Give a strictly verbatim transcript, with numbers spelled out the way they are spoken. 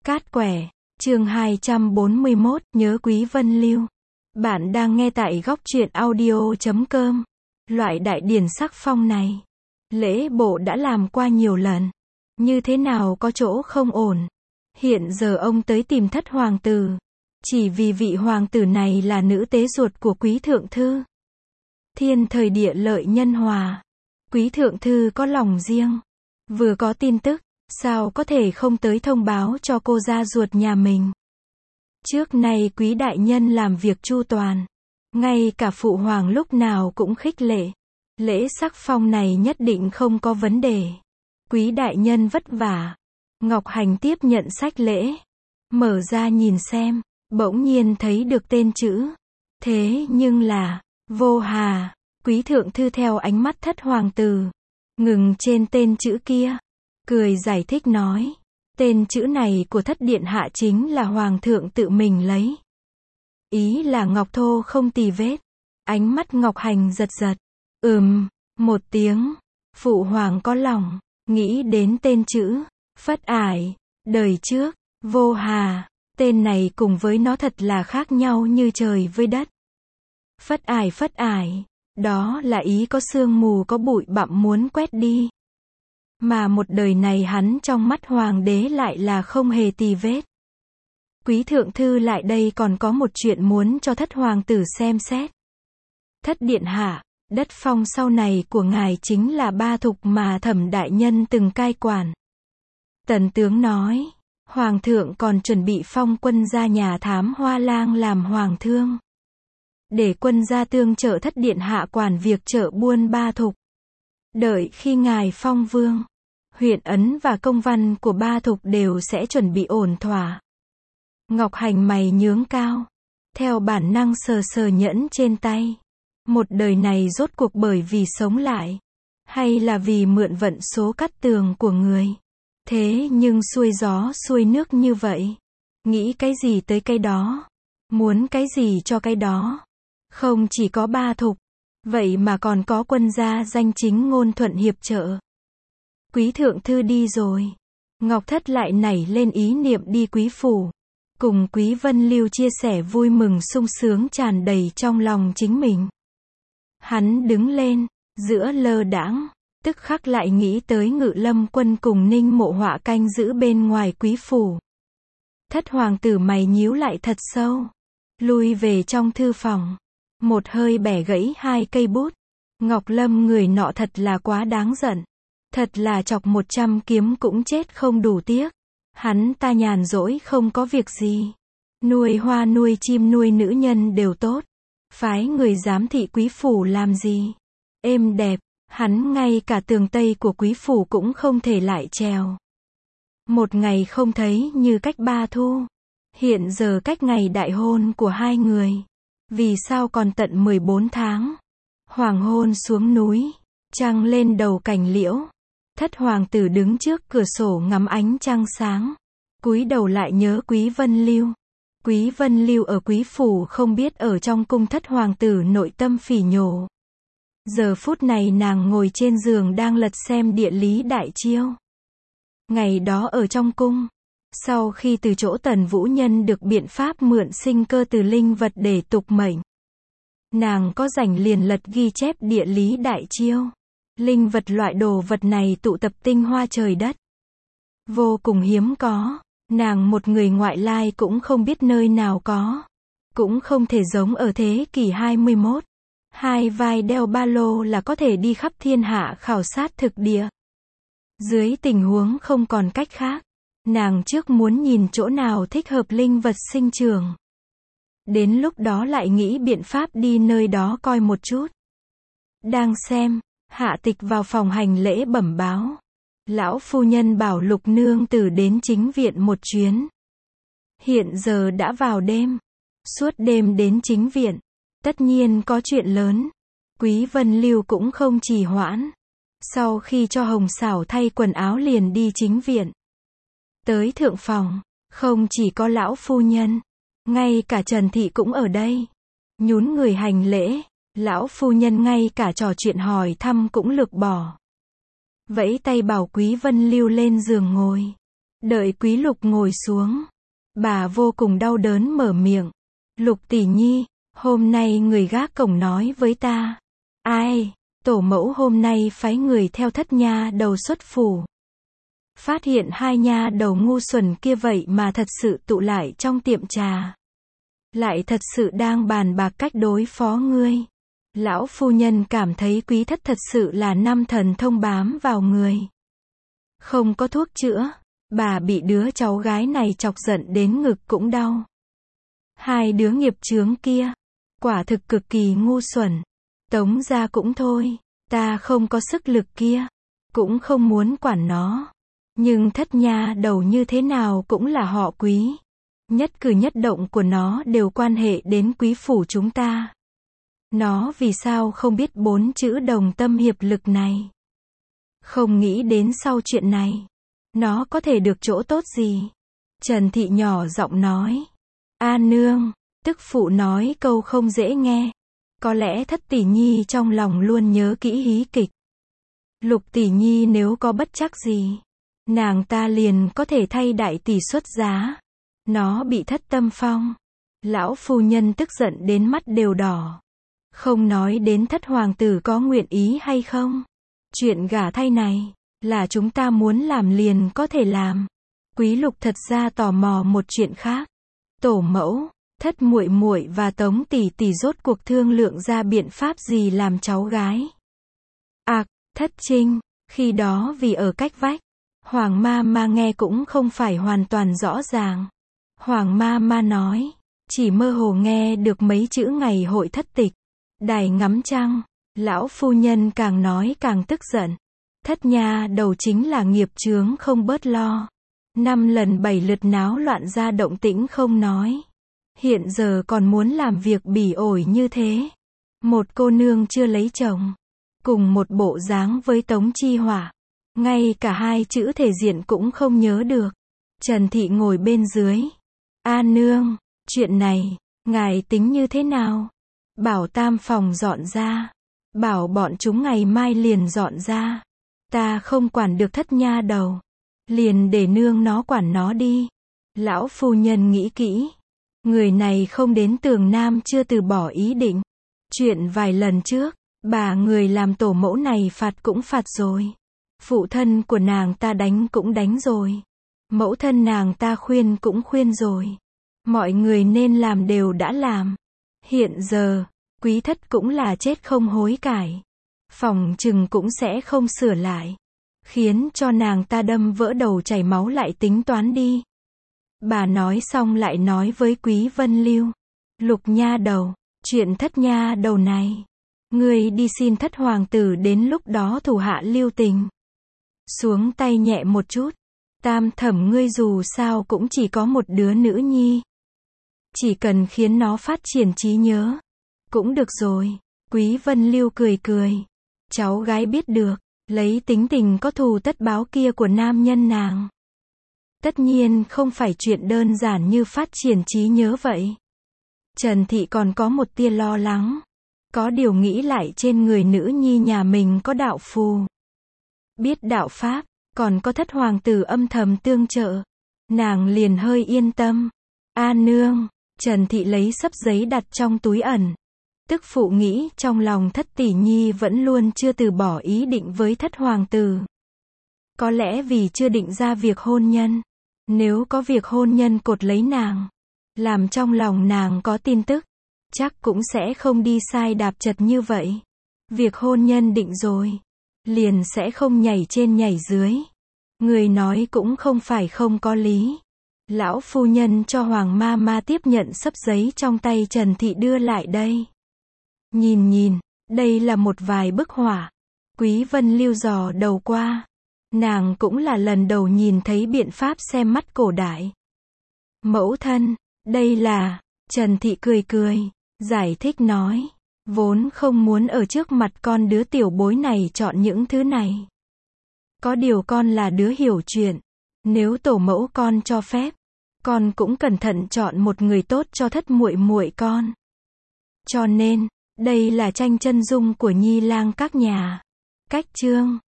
Cát quẻ, chương hai trăm bốn mươi mốt, nhớ Quý Vân Lưu. Bạn đang nghe tại góc truyện audio chấm com. Loại đại điển sắc phong này, lễ bộ đã làm qua nhiều lần. Như thế nào có chỗ không ổn. Hiện giờ ông tới tìm thất hoàng tử. Chỉ vì vị hoàng tử này là nữ tế ruột của Quý Thượng Thư. Thiên thời địa lợi nhân hòa. Quý Thượng Thư có lòng riêng. Vừa có tin tức, sao có thể không tới thông báo cho cô gia ruột nhà mình. Trước nay Quý đại nhân làm việc chu toàn. Ngay cả phụ hoàng lúc nào cũng khích lệ. Lễ sắc phong này nhất định không có vấn đề. Quý đại nhân vất vả. Ngọc Hành tiếp nhận sách lễ. Mở ra nhìn xem. Bỗng nhiên thấy được tên chữ. Thế nhưng là, Vô Hà. Quý Thượng Thư theo ánh mắt thất hoàng tử. Ngừng trên tên chữ kia. Cười giải thích nói. Tên chữ này của thất điện hạ chính là hoàng thượng tự mình lấy. Ý là ngọc thô không tì vết. Ánh mắt Ngọc Hành giật giật. Ừm, một tiếng. Phụ hoàng có lòng. Nghĩ đến tên chữ. Phất Ải. Đời trước. Vô Hà. Tên này cùng với nó thật là khác nhau như trời với đất. Phất Ải phất ải. Đó là ý có sương mù có bụi bặm muốn quét đi. Mà một đời này hắn trong mắt hoàng đế lại là không hề tì vết. Quý Thượng Thư lại đây còn có một chuyện muốn cho thất hoàng tử xem xét. Thất điện hạ, đất phong sau này của ngài chính là Ba Thục mà Thẩm đại nhân từng cai quản. Tần tướng nói, hoàng thượng còn chuẩn bị phong quân gia nhà Thám Hoa Lang làm hoàng thương. Để quân gia tương trợ thất điện hạ quản việc chợ buôn Ba Thục. Đợi khi ngài phong vương, huyện ấn và công văn của Ba Thục đều sẽ chuẩn bị ổn thỏa. Ngọc Hành mày nhướng cao, theo bản năng sờ sờ nhẫn trên tay. Một đời này rốt cuộc bởi vì sống lại, hay là vì mượn vận số cắt tường của người. Thế nhưng xuôi gió xuôi nước như vậy. Nghĩ cái gì tới cái đó. Muốn cái gì cho cái đó. Không chỉ có Ba Thục, vậy mà còn có quân gia danh chính ngôn thuận hiệp trợ. Quý Thượng Thư đi rồi. Ngọc Thất lại nảy lên ý niệm đi Quý phủ. Cùng Quý Vân Lưu chia sẻ vui mừng sung sướng tràn đầy trong lòng chính mình. Hắn đứng lên, giữa lơ đãng, tức khắc lại nghĩ tới Ngự Lâm quân cùng Ninh Mộ Họa canh giữ bên ngoài Quý phủ. Thất hoàng tử mày nhíu lại thật sâu. Lui về trong thư phòng. Một hơi bẻ gãy hai cây bút. Ngọc Lâm người nọ thật là quá đáng giận. Thật là chọc một trăm kiếm cũng chết không đủ tiếc. Hắn ta nhàn rỗi không có việc gì. Nuôi hoa nuôi chim nuôi nữ nhân đều tốt. Phái người giám thị Quý phủ làm gì? Êm đẹp, hắn ngay cả tường tây của Quý phủ cũng không thể lại trèo. Một ngày không thấy như cách ba thu. Hiện giờ cách ngày đại hôn của hai người. Vì sao còn tận mười bốn tháng? Hoàng hôn xuống núi, trăng lên đầu cành liễu. Thất hoàng tử đứng trước cửa sổ ngắm ánh trăng sáng. Cúi đầu lại nhớ Quý Vân Lưu. Quý Vân Lưu ở Quý phủ không biết ở trong cung thất hoàng tử nội tâm phỉ nhổ. Giờ phút này nàng ngồi trên giường đang lật xem địa lý đại chiêu. Ngày đó ở trong cung, sau khi từ chỗ Tần Vũ Nhân được biện pháp mượn sinh cơ từ linh vật để tục mệnh, nàng có rảnh liền lật ghi chép địa lý đại chiêu. Linh vật loại đồ vật này tụ tập tinh hoa trời đất. Vô cùng hiếm có. Nàng một người ngoại lai cũng không biết nơi nào có. Cũng không thể giống ở thế kỷ hai mươi mốt. Hai vai đeo ba lô là có thể đi khắp thiên hạ khảo sát thực địa. Dưới tình huống không còn cách khác, nàng trước muốn nhìn chỗ nào thích hợp linh vật sinh trưởng. Đến lúc đó lại nghĩ biện pháp đi nơi đó coi một chút. Đang xem, Hạ Tịch vào phòng hành lễ bẩm báo. Lão phu nhân bảo Lục nương tử đến chính viện một chuyến. Hiện giờ đã vào đêm. Suốt đêm đến chính viện. Tất nhiên có chuyện lớn. Quý Vân Lưu cũng không trì hoãn. Sau khi cho Hồng Xảo thay quần áo liền đi chính viện. Tới thượng phòng, không chỉ có lão phu nhân, ngay cả Trần Thị cũng ở đây. Nhún người hành lễ, lão phu nhân ngay cả trò chuyện hỏi thăm cũng lược bỏ. Vẫy tay bảo Quý Vân Lưu lên giường ngồi. Đợi Quý Lục ngồi xuống, bà vô cùng đau đớn mở miệng. Lục tỷ nhi, hôm nay người gác cổng nói với ta. Ai, tổ mẫu hôm nay phái người theo thất nha đầu xuất phủ. Phát hiện hai nha đầu ngu xuẩn kia vậy mà thật sự tụ lại trong tiệm trà. Lại thật sự đang bàn bạc cách đối phó ngươi. Lão phu nhân cảm thấy quý thất thật sự là năm thần thông bám vào người. Không có thuốc chữa, bà bị đứa cháu gái này chọc giận đến ngực cũng đau. Hai đứa nghiệp chướng kia, quả thực cực kỳ ngu xuẩn. Tống gia cũng thôi, ta không có sức lực kia, cũng không muốn quản nó. Nhưng thất nha đầu như thế nào cũng là họ Quý. Nhất cử nhất động của nó đều quan hệ đến quý phủ chúng ta. Nó vì sao không biết bốn chữ đồng tâm hiệp lực này? Không nghĩ đến sau chuyện này, nó có thể được chỗ tốt gì? Trần Thị nhỏ giọng nói. A nương, tức phụ nói câu không dễ nghe. Có lẽ thất tỷ nhi trong lòng luôn nhớ kỹ hí kịch. Lục tỷ nhi nếu có bất trắc gì, nàng ta liền có thể thay đại tỷ xuất giá. Nó bị thất tâm phong. Lão phu nhân tức giận đến mắt đều đỏ. Không nói đến thất hoàng tử có nguyện ý hay không. Chuyện gả thay này, là chúng ta muốn làm liền có thể làm. Quý Lục thật ra tò mò một chuyện khác. Tổ mẫu, thất muội muội và Tống tỷ tỷ rốt cuộc thương lượng ra biện pháp gì làm cháu gái. À, thất trinh, khi đó vì ở cách vách, Hoàng ma ma nghe cũng không phải hoàn toàn rõ ràng. Hoàng ma ma nói, chỉ mơ hồ nghe được mấy chữ ngày hội thất tịch, đài ngắm trăng. Lão phu nhân càng nói càng tức giận. Thất nha đầu chính là nghiệp chướng không bớt lo. Năm lần bảy lượt náo loạn ra động tĩnh không nói. Hiện giờ còn muốn làm việc bỉ ổi như thế. Một cô nương chưa lấy chồng, cùng một bộ dáng với Tống Chi Hỏa. Ngay cả hai chữ thể diện cũng không nhớ được. Trần Thị ngồi bên dưới. A nương, chuyện này, ngài tính như thế nào? Bảo tam phòng dọn ra. Bảo bọn chúng ngày mai liền dọn ra. Ta không quản được thất nha đầu. Liền để nương nó quản nó đi. Lão phu nhân nghĩ kỹ. Người này không đến Tường Nam chưa từ bỏ ý định. Chuyện vài lần trước, bà người làm tổ mẫu này phạt cũng phạt rồi. Phụ thân của nàng ta đánh cũng đánh rồi. Mẫu thân nàng ta khuyên cũng khuyên rồi. Mọi người nên làm đều đã làm. Hiện giờ, quý thất cũng là chết không hối cải. Phòng chừng cũng sẽ không sửa lại. Khiến cho nàng ta đâm vỡ đầu chảy máu lại tính toán đi. Bà nói xong lại nói với Quý Vân Lưu. Lục nha đầu, chuyện thất nha đầu này. Ngươi đi xin thất hoàng tử đến lúc đó thủ hạ lưu tình. Xuống tay nhẹ một chút. Tam thẩm ngươi dù sao cũng chỉ có một đứa nữ nhi. Chỉ cần khiến nó phát triển trí nhớ. Cũng được rồi. Quý Vân Lưu cười cười. Cháu gái biết được. Lấy tính tình có thù tất báo kia của nam nhân nàng. Tất nhiên không phải chuyện đơn giản như phát triển trí nhớ vậy. Trần Thị còn có một tia lo lắng. Có điều nghĩ lại trên người nữ nhi nhà mình có đạo phù. Biết đạo pháp, còn có thất hoàng tử âm thầm tương trợ. Nàng liền hơi yên tâm. A nương, Trần Thị lấy sấp giấy đặt trong túi ẩn. Tức phụ nghĩ trong lòng thất tỷ nhi vẫn luôn chưa từ bỏ ý định với thất hoàng tử. Có lẽ vì chưa định ra việc hôn nhân. Nếu có việc hôn nhân cột lấy nàng, làm trong lòng nàng có tin tức, chắc cũng sẽ không đi sai đạp chật như vậy. Việc hôn nhân định rồi, liền sẽ không nhảy trên nhảy dưới. Người nói cũng không phải không có lý. Lão phu nhân cho Hoàng ma ma tiếp nhận sấp giấy trong tay Trần Thị đưa lại đây. Nhìn nhìn, đây là một vài bức họa. Quý Vân Lưu dò đầu qua. Nàng cũng là lần đầu nhìn thấy biện pháp xem mắt cổ đại. Mẫu thân, đây là, Trần Thị cười cười, giải thích nói. Vốn không muốn ở trước mặt con đứa tiểu bối này chọn những thứ này. Có điều con là đứa hiểu chuyện. Nếu tổ mẫu con cho phép, con cũng cẩn thận chọn một người tốt cho thất muội muội con. Cho nên, đây là tranh chân dung của nhi lang các nhà. Cách chương